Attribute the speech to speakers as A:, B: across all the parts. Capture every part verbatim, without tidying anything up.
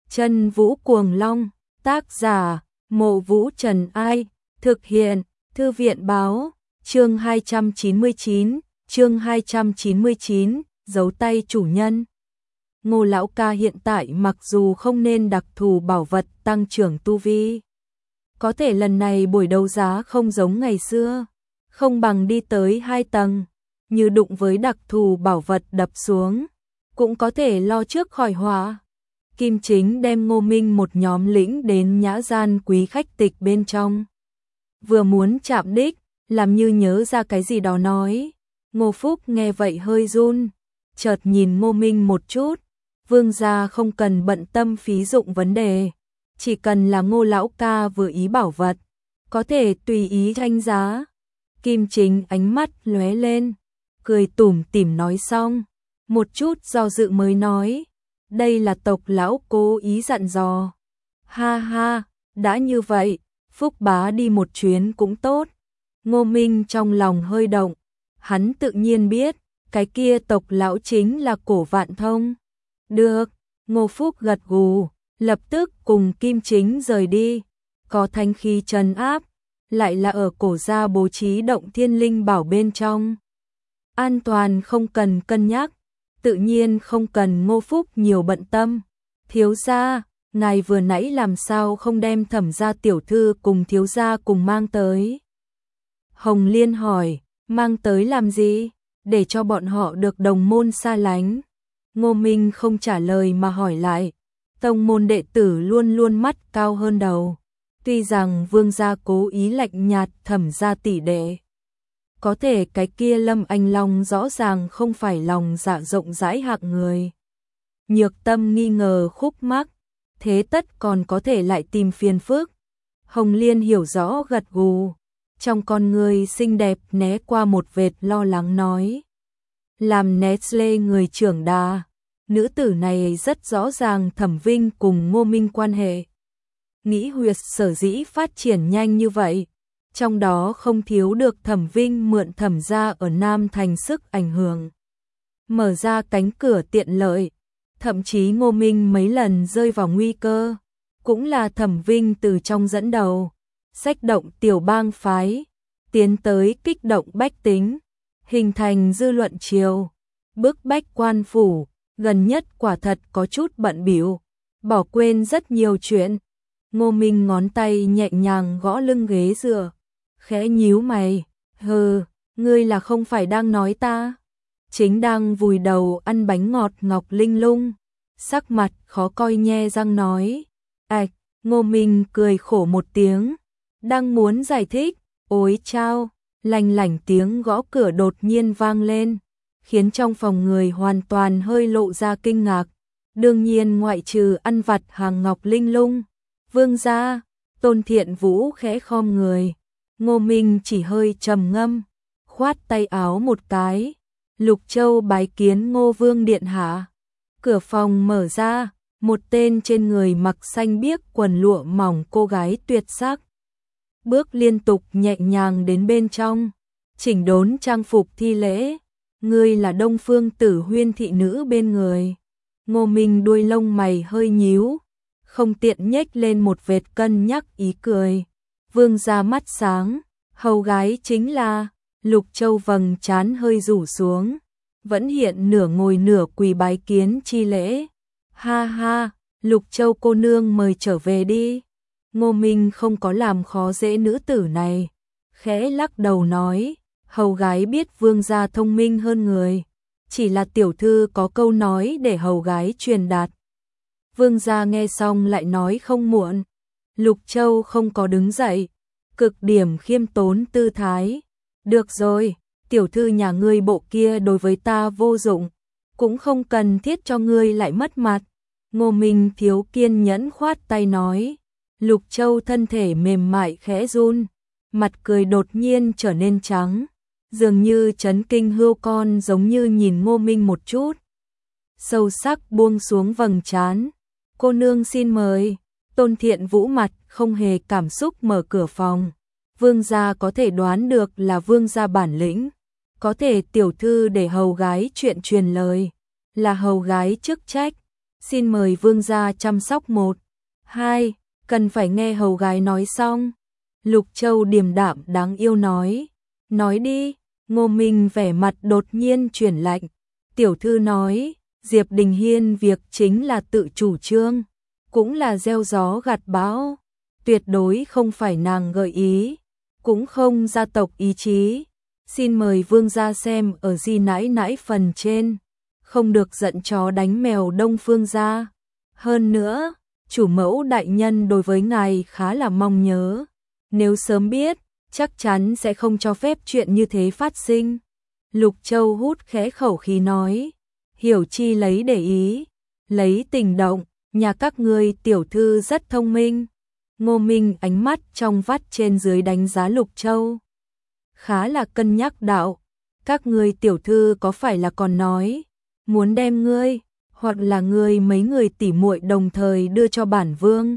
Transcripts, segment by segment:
A: Chân Vũ Cuồng Long, tác giả, Mộ Vũ Trần Ai, thực hiện, Thư viện báo, chương hai trăm chín mươi chín, chương hai trăm chín mươi chín, dấu tay chủ nhân. Ngô lão ca hiện tại mặc dù không nên đặc thù bảo vật tăng trưởng tu vi, có thể lần này buổi đấu giá không giống ngày xưa, không bằng đi tới hai tầng, như đụng với đặc thù bảo vật đập xuống, cũng có thể lo trước khỏi họa. Kim Chính đem Ngô Minh một nhóm lĩnh đến nhã gian quý khách tịch bên trong. Vừa muốn chạm đích, làm như nhớ ra cái gì đó nói. Ngô Phúc nghe vậy hơi run, chợt nhìn Ngô Minh một chút. Vương gia không cần bận tâm phí dụng vấn đề, chỉ cần là Ngô lão ca vừa ý bảo vật, có thể tùy ý tranh giá. Kim Chính ánh mắt lóe lên, cười tủm tỉm nói xong, một chút do dự mới nói, đây là tộc lão cố ý dặn dò. Ha ha, đã như vậy, Phúc bá đi một chuyến cũng tốt. Ngô Minh trong lòng hơi động, hắn tự nhiên biết, cái kia tộc lão chính là Cổ Vạn Thông. Được, Ngô Phúc gật gù, lập tức cùng Kim Chính rời đi, có thanh khí trấn áp, lại là ở Cổ gia bố trí động thiên linh bảo bên trong. An toàn không cần cân nhắc, tự nhiên không cần Ngô Phúc nhiều bận tâm. Thiếu gia, ngài vừa nãy làm sao không đem Thẩm gia tiểu thư cùng thiếu gia cùng mang tới? Hồng Liên hỏi, mang tới làm gì? Để cho bọn họ được đồng môn xa lánh. Ngô Minh không trả lời mà hỏi lại, tông môn đệ tử luôn luôn mắt cao hơn đầu. Tuy rằng vương gia cố ý lạnh nhạt Thẩm gia tỷ đệ, có thể cái kia Lâm Anh Long rõ ràng không phải lòng dạ rộng rãi hạng người. Nhược Tâm nghi ngờ khúc mắc, thế tất còn có thể lại tìm phiền phức. Hồng Liên hiểu rõ gật gù, trong con người xinh đẹp né qua một vệt lo lắng nói. Làm Nestle người trưởng đà, nữ tử này rất rõ ràng Thẩm Vinh cùng Ngô Minh quan hệ. Nghĩ huyệt sở dĩ phát triển nhanh như vậy, trong đó không thiếu được Thẩm Vinh mượn Thẩm gia ở Nam Thành sức ảnh hưởng, mở ra cánh cửa tiện lợi, thậm chí Ngô Minh mấy lần rơi vào nguy cơ, cũng là Thẩm Vinh từ trong dẫn đầu, xách động tiểu bang phái, tiến tới kích động bách tính, hình thành dư luận triều, bức bách quan phủ, gần nhất quả thật có chút bận bịu, bỏ quên rất nhiều chuyện. Ngô Minh ngón tay nhẹ nhàng gõ lưng ghế dựa, khẽ nhíu mày, hừ, ngươi là không phải đang nói ta? Chính đang vùi đầu ăn bánh ngọt ngọc linh lung, sắc mặt khó coi nhe răng nói. Ảch, Ngô Minh cười khổ một tiếng, đang muốn giải thích, ối chao, lành lảnh tiếng gõ cửa đột nhiên vang lên, khiến trong phòng người hoàn toàn hơi lộ ra kinh ngạc. Đương nhiên ngoại trừ ăn vặt hàng ngọc linh lung, vương gia, Tôn Thiện Vũ khẽ khom người. Ngô Minh chỉ hơi trầm ngâm, khoát tay áo một cái, Lục Châu bái kiến Ngô Vương điện hạ. Cửa phòng mở ra, một tên trên người mặc xanh biếc quần lụa mỏng cô gái tuyệt sắc, bước liên tục nhẹ nhàng đến bên trong, chỉnh đốn trang phục thi lễ. Ngươi là Đông Phương Tử Huyên thị nữ bên người. Ngô Minh đuôi lông mày hơi nhíu, không tiện nhếch lên một vệt cân nhắc ý cười. Vương gia mắt sáng, hầu gái chính là. Lục Châu vầng trán hơi rủ xuống, vẫn hiện nửa ngồi nửa quỳ bái kiến chi lễ. Ha ha, Lục Châu cô nương mời trở về đi. Ngô Minh không có làm khó dễ nữ tử này, khẽ lắc đầu nói, hầu gái biết vương gia thông minh hơn người, chỉ là tiểu thư có câu nói để hầu gái truyền đạt. Vương gia nghe xong lại nói không muộn. Lục Châu không có đứng dậy, cực điểm khiêm tốn tư thái. Được rồi, tiểu thư nhà ngươi bộ kia đối với ta vô dụng, cũng không cần thiết cho ngươi lại mất mặt. Ngô Minh thiếu kiên nhẫn khoát tay nói. Lục Châu thân thể mềm mại khẽ run, mặt cười đột nhiên trở nên trắng, dường như chấn kinh hươu con, giống như nhìn Ngô Minh một chút. Sâu sắc buông xuống vầng trán. Cô nương xin mời. Tôn Thiện Vũ mặt không hề cảm xúc mở cửa phòng. Vương gia có thể đoán được là vương gia bản lĩnh, có thể tiểu thư để hầu gái chuyện truyền lời, là hầu gái chức trách. Xin mời vương gia chăm sóc một. Hai, cần phải nghe hầu gái nói xong. Lục Châu điềm đạm đáng yêu nói. Nói đi. Ngô Minh vẻ mặt đột nhiên chuyển lạnh. Tiểu thư nói, Diệp Đình Hiên việc chính là tự chủ trương, cũng là gieo gió gặt bão, tuyệt đối không phải nàng gợi ý, cũng không gia tộc ý chí. Xin mời vương gia xem ở di nãi nãi phần trên, không được giận chó đánh mèo Đông Phương gia. Hơn nữa, chủ mẫu đại nhân đối với ngài khá là mong nhớ, nếu sớm biết, chắc chắn sẽ không cho phép chuyện như thế phát sinh. Lục Châu hút khẽ khẩu khí nói, hiểu chi lấy để ý, lấy tình động, nhà các ngươi tiểu thư rất thông minh. Ngô Minh ánh mắt trong vắt trên dưới đánh giá Lục Châu. Khá là cân nhắc đạo, các ngươi tiểu thư có phải là còn nói, muốn đem ngươi, hoặc là ngươi mấy người tỉ muội đồng thời đưa cho bản vương.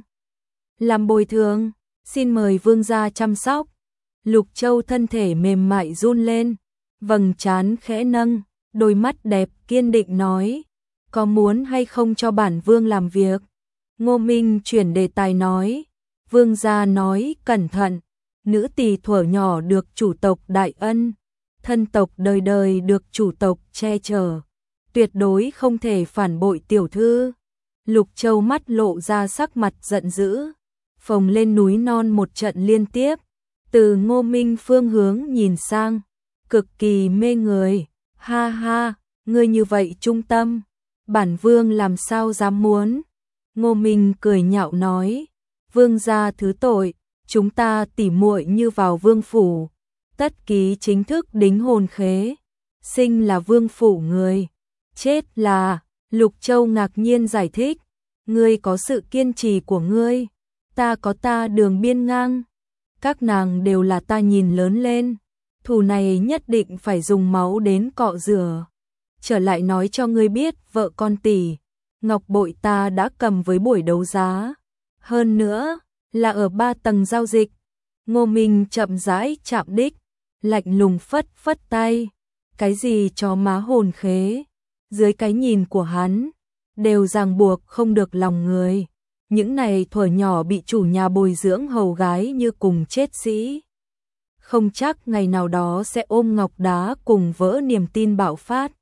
A: Làm bồi thường, xin mời vương gia chăm sóc. Lục Châu thân thể mềm mại run lên, vầng trán khẽ nâng, đôi mắt đẹp kiên định nói, có muốn hay không cho bản vương làm việc. Ngô Minh chuyển đề tài nói, vương gia nói cẩn thận, nữ tỳ thuở nhỏ được chủ tộc đại ân, thân tộc đời đời được chủ tộc che chở, tuyệt đối không thể phản bội tiểu thư. Lục Châu mắt lộ ra sắc mặt giận dữ, phồng lên núi non một trận liên tiếp, từ Ngô Minh phương hướng nhìn sang, cực kỳ mê người. Ha ha, ngươi như vậy trung tâm, bản vương làm sao dám muốn. Ngô Minh cười nhạo nói, vương gia thứ tội, chúng ta tỉ muội như vào vương phủ, tất ký chính thức đính hôn khế, sinh là vương phủ người, chết là. Lục Châu ngạc nhiên giải thích, ngươi có sự kiên trì của ngươi, ta có ta đường biên ngang, các nàng đều là ta nhìn lớn lên, thù này nhất định phải dùng máu đến cọ rửa. Trở lại nói cho ngươi biết, vợ con tỷ, ngọc bội ta đã cầm với buổi đấu giá, hơn nữa là ở ba tầng giao dịch. Ngô Minh chậm rãi chạm đích, lạnh lùng phất phất tay, cái gì chó má hồn khế, dưới cái nhìn của hắn, đều ràng buộc không được lòng người. Những này thuở nhỏ bị chủ nhà bồi dưỡng hầu gái như cùng chết sĩ, không chắc ngày nào đó sẽ ôm ngọc đá cùng vỡ niềm tin bạo phát.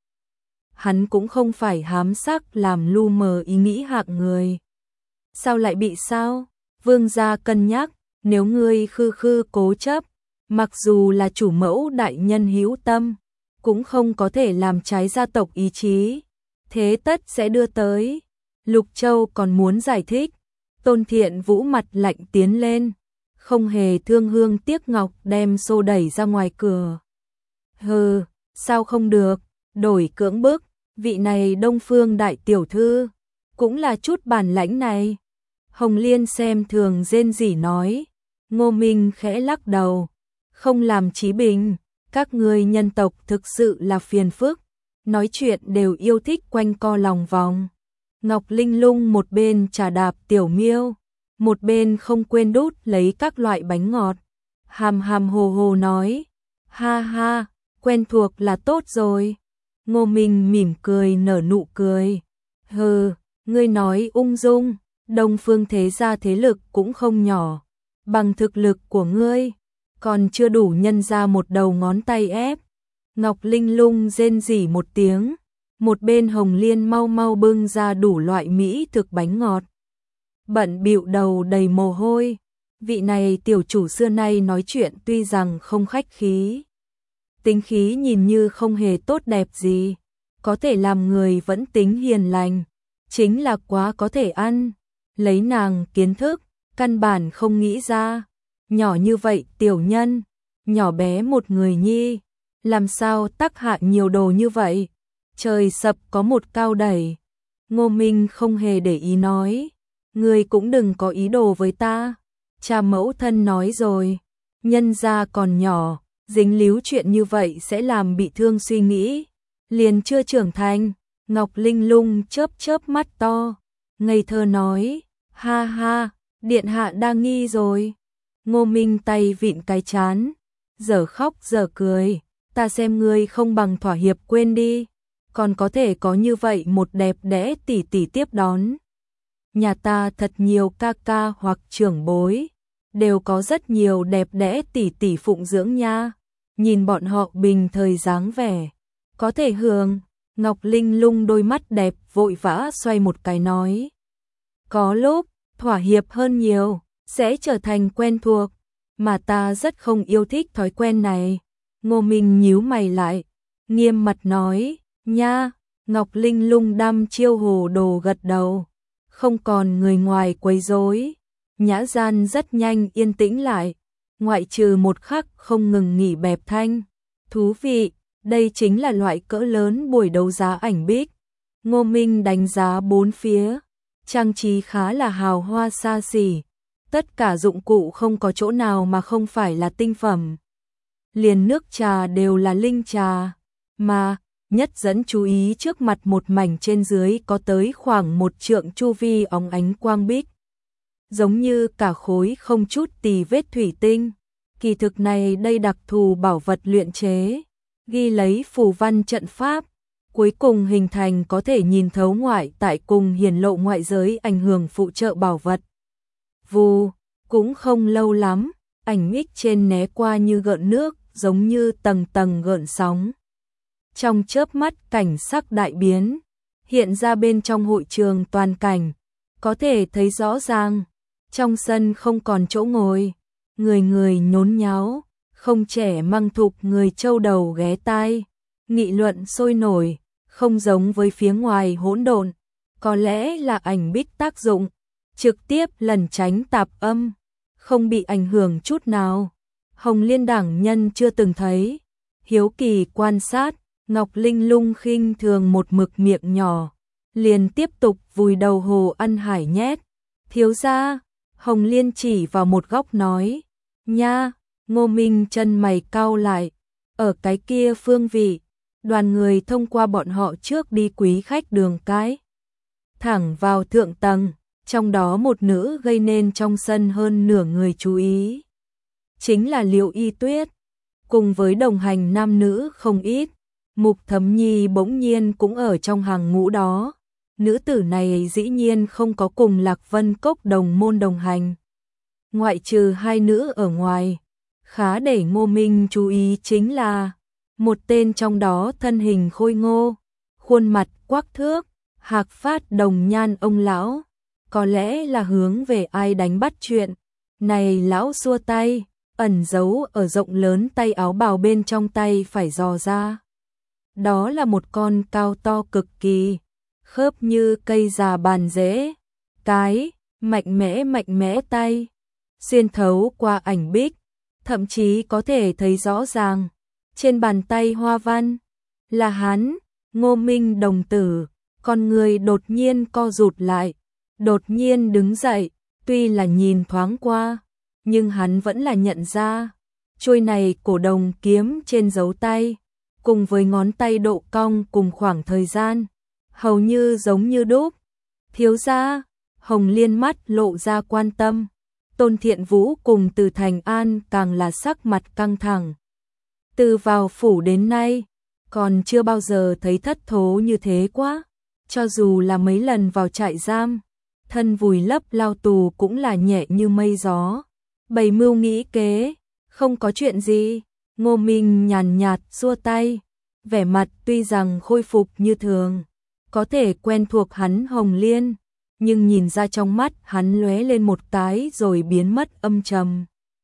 A: Hắn cũng không phải hám sắc làm lu mờ ý nghĩ hạng người. Sao lại bị sao? Vương gia cân nhắc, nếu ngươi khư khư cố chấp, mặc dù là chủ mẫu đại nhân hữu tâm, cũng không có thể làm trái gia tộc ý chí, thế tất sẽ đưa tới. Lục Châu còn muốn giải thích, Tôn Thiện Vũ mặt lạnh tiến lên, không hề thương hương tiếc ngọc đem xô đẩy ra ngoài cửa. Hừ, sao không được, đổi cưỡng bức, vị này Đông Phương đại tiểu thư, cũng là chút bản lãnh này. Hồng Liên xem thường rên rỉ nói. Ngô Minh khẽ lắc đầu, không làm chí bình, các ngươi nhân tộc thực sự là phiền phức, nói chuyện đều yêu thích quanh co lòng vòng. Ngọc Linh Lung một bên trà đạp tiểu miêu, một bên không quên đút lấy các loại bánh ngọt, hàm hàm hồ hồ nói, ha ha, quen thuộc là tốt rồi. Ngô Minh mỉm cười nở nụ cười, hừ, ngươi nói ung dung, Đông Phương thế gia thế lực cũng không nhỏ, bằng thực lực của ngươi, còn chưa đủ nhân ra một đầu ngón tay ép. Ngọc Linh Lung rên rỉ một tiếng, một bên Hồng Liên mau mau bưng ra đủ loại mỹ thực bánh ngọt, bận bịu đầu đầy mồ hôi. Vị này tiểu chủ xưa nay nói chuyện tuy rằng không khách khí, tính khí nhìn như không hề tốt đẹp gì, có thể làm người vẫn tính hiền lành, chính là quá có thể ăn. Lấy nàng kiến thức, căn bản không nghĩ ra, nhỏ như vậy tiểu nhân, nhỏ bé một người nhi, làm sao tác hạ nhiều đồ như vậy, trời sập có một cao đẩy. Ngô Minh không hề để ý nói, ngươi cũng đừng có ý đồ với ta, cha mẫu thân nói rồi, nhân gia còn nhỏ, dính líu chuyện như vậy sẽ làm bị thương suy nghĩ, liền chưa trưởng thành. Ngọc Linh Lung chớp chớp mắt to, ngây thơ nói, ha ha, điện hạ đang nghi rồi. Ngô Minh tay vịn cái chán, giờ khóc giờ cười, ta xem ngươi không bằng thỏa hiệp quên đi, còn có thể có như vậy một đẹp đẽ tỷ tỷ tiếp đón. Nhà ta thật nhiều ca ca hoặc trưởng bối, đều có rất nhiều đẹp đẽ tỷ tỷ phụng dưỡng nha. Nhìn bọn họ bình thời dáng vẻ, có thể hưởng. Ngọc Linh Lung đôi mắt đẹp vội vã xoay một cái nói. Có lúc, thỏa hiệp hơn nhiều, sẽ trở thành quen thuộc, mà ta rất không yêu thích thói quen này. Ngô Minh nhíu mày lại, nghiêm mặt nói, nha. Ngọc Linh Lung đăm chiêu hồ đồ gật đầu, không còn người ngoài quấy rối. Nhã gian rất nhanh yên tĩnh lại, ngoại trừ một khắc không ngừng nghỉ bẹp thanh. Thú vị, đây chính là loại cỡ lớn buổi đấu giá ảnh bích. Ngô Minh đánh giá bốn phía, trang trí khá là hào hoa xa xỉ, tất cả dụng cụ không có chỗ nào mà không phải là tinh phẩm. Liền nước trà đều là linh trà, mà nhất dẫn chú ý trước mặt một mảnh trên dưới có tới khoảng một trượng chu vi óng ánh quang bích. Giống như cả khối không chút tì vết thủy tinh. Kỳ thực này đây đặc thù bảo vật luyện chế, ghi lấy phù văn trận pháp, cuối cùng hình thành có thể nhìn thấu ngoại tại cùng hiển lộ ngoại giới ảnh hưởng phụ trợ bảo vật. Vù, cũng không lâu lắm, ảnh bích trên né qua như gợn nước, giống như tầng tầng gợn sóng. Trong chớp mắt cảnh sắc đại biến, hiện ra bên trong hội trường toàn cảnh, có thể thấy rõ ràng, trong sân không còn chỗ ngồi, người người nhốn nháo, không trẻ măng thục người châu đầu ghé tai, nghị luận sôi nổi, không giống với phía ngoài hỗn độn, có lẽ là ảnh bích tác dụng, trực tiếp lẩn tránh tạp âm, không bị ảnh hưởng chút nào. Hồng Liên đẳng nhân chưa từng thấy, hiếu kỳ quan sát, Ngọc Linh Lung khinh thường một mực miệng nhỏ, liền tiếp tục vùi đầu hồ ăn hải nhét. Thiếu gia, Hồng Liên chỉ vào một góc nói, nha. Ngô Minh chân mày cau lại, ở cái kia phương vị, đoàn người thông qua bọn họ trước đi quý khách đường cái, thẳng vào thượng tầng, trong đó một nữ gây nên trong sân hơn nửa người chú ý. Chính là Liệu Y Tuyết, cùng với đồng hành nam nữ không ít, Mục Thấm Nhi bỗng nhiên cũng ở trong hàng ngũ đó. Nữ tử này dĩ nhiên không có cùng Lạc Vân Cốc đồng môn đồng hành. Ngoại trừ hai nữ ở ngoài, khá để Ngô Minh chú ý chính là một tên trong đó thân hình khôi ngô, khuôn mặt quắc thước, hạc phát đồng nhan ông lão, có lẽ là hướng về ai đánh bắt chuyện. Này lão xua tay, ẩn giấu ở rộng lớn tay áo bào bên trong tay phải dò ra. Đó là một con cao to cực kỳ, khớp như cây già bàn rễ, cái mạnh mẽ mạnh mẽ tay, xuyên thấu qua ảnh bích, thậm chí có thể thấy rõ ràng, trên bàn tay hoa văn, là hắn. Ngô Minh đồng tử, con người đột nhiên co rụt lại, đột nhiên đứng dậy, tuy là nhìn thoáng qua, nhưng hắn vẫn là nhận ra, chuôi này cổ đồng kiếm trên dấu tay, cùng với ngón tay độ cong cùng khoảng thời gian, hầu như giống như đúc. Thiếu gia, Hồng Liên mắt lộ ra quan tâm. Tôn Thiện Vũ cùng Từ Thành An càng là sắc mặt căng thẳng. Từ vào phủ đến nay, còn chưa bao giờ thấy thất thố như thế quá. Cho dù là mấy lần vào trại giam, thân vùi lấp lao tù cũng là nhẹ như mây gió. Bày mưu nghĩ kế, không có chuyện gì. Ngô Minh nhàn nhạt xua tay, vẻ mặt tuy rằng khôi phục như thường, có thể quen thuộc hắn Hồng Liên, nhưng nhìn ra trong mắt hắn lóe lên một cái rồi biến mất âm trầm.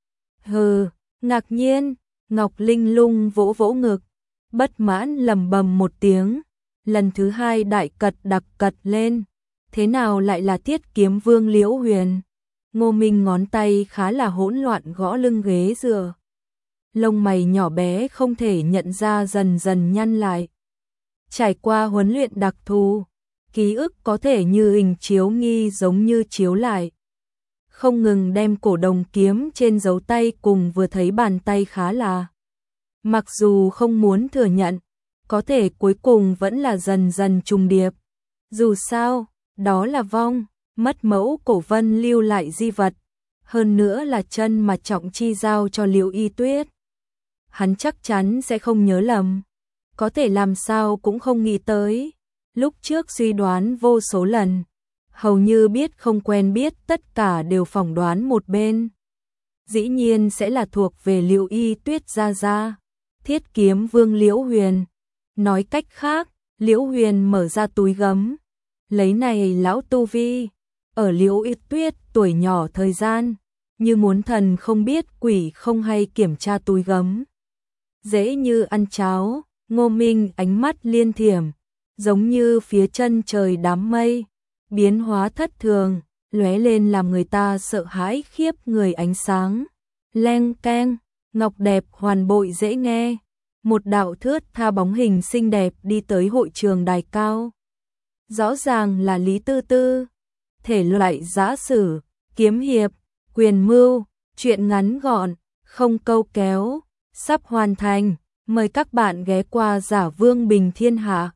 A: Hừ, ngạc nhiên, Ngọc Linh Lung vỗ vỗ ngực, bất mãn lầm bầm một tiếng, lần thứ hai đại cật đặc cật lên, thế nào lại là Thiết Kiếm Vương Liễu Huyền? Ngô Minh ngón tay khá là hỗn loạn gõ lưng ghế dựa. Lông mày nhỏ bé không thể nhận ra dần dần nhăn lại. Trải qua huấn luyện đặc thù, ký ức có thể như hình chiếu nghi giống như chiếu lại. Không ngừng đem cổ đồng kiếm trên dấu tay cùng vừa thấy bàn tay khá là. Mặc dù không muốn thừa nhận, có thể cuối cùng vẫn là dần dần trùng điệp. Dù sao, đó là vong, mất mẫu cổ vân lưu lại di vật. Hơn nữa là chân mà Trọng Chi giao cho Liễu Y Tuyết. Hắn chắc chắn sẽ không nhớ lầm. có thể làm sao cũng không nghĩ tới. Lúc trước suy đoán vô số lần, hầu như biết không quen biết tất cả đều phỏng đoán một bên. Dĩ nhiên sẽ là thuộc về Liễu Y Tuyết gia gia, Thiết Kiếm Vương Liễu Huyền. Nói cách khác, Liễu Huyền mở ra túi gấm, lấy này lão tu vi, ở Liễu Y Tuyết tuổi nhỏ thời gian, như muốn thần không biết quỷ không hay kiểm tra túi gấm. Dễ như ăn cháo, Ngô Minh ánh mắt liên thiểm, giống như phía chân trời đám mây, biến hóa thất thường, lóe lên làm người ta sợ hãi khiếp người ánh sáng. Leng keng, ngọc đẹp hoàn bội dễ nghe, một đạo thướt tha bóng hình xinh đẹp đi tới hội trường đài cao. Rõ ràng là Lý Tư Tư, thể loại giã sử, kiếm hiệp, quyền mưu, truyện ngắn gọn, không câu kéo, sắp hoàn thành, mời các bạn ghé qua Giả Vương Bình Thiên Hạ.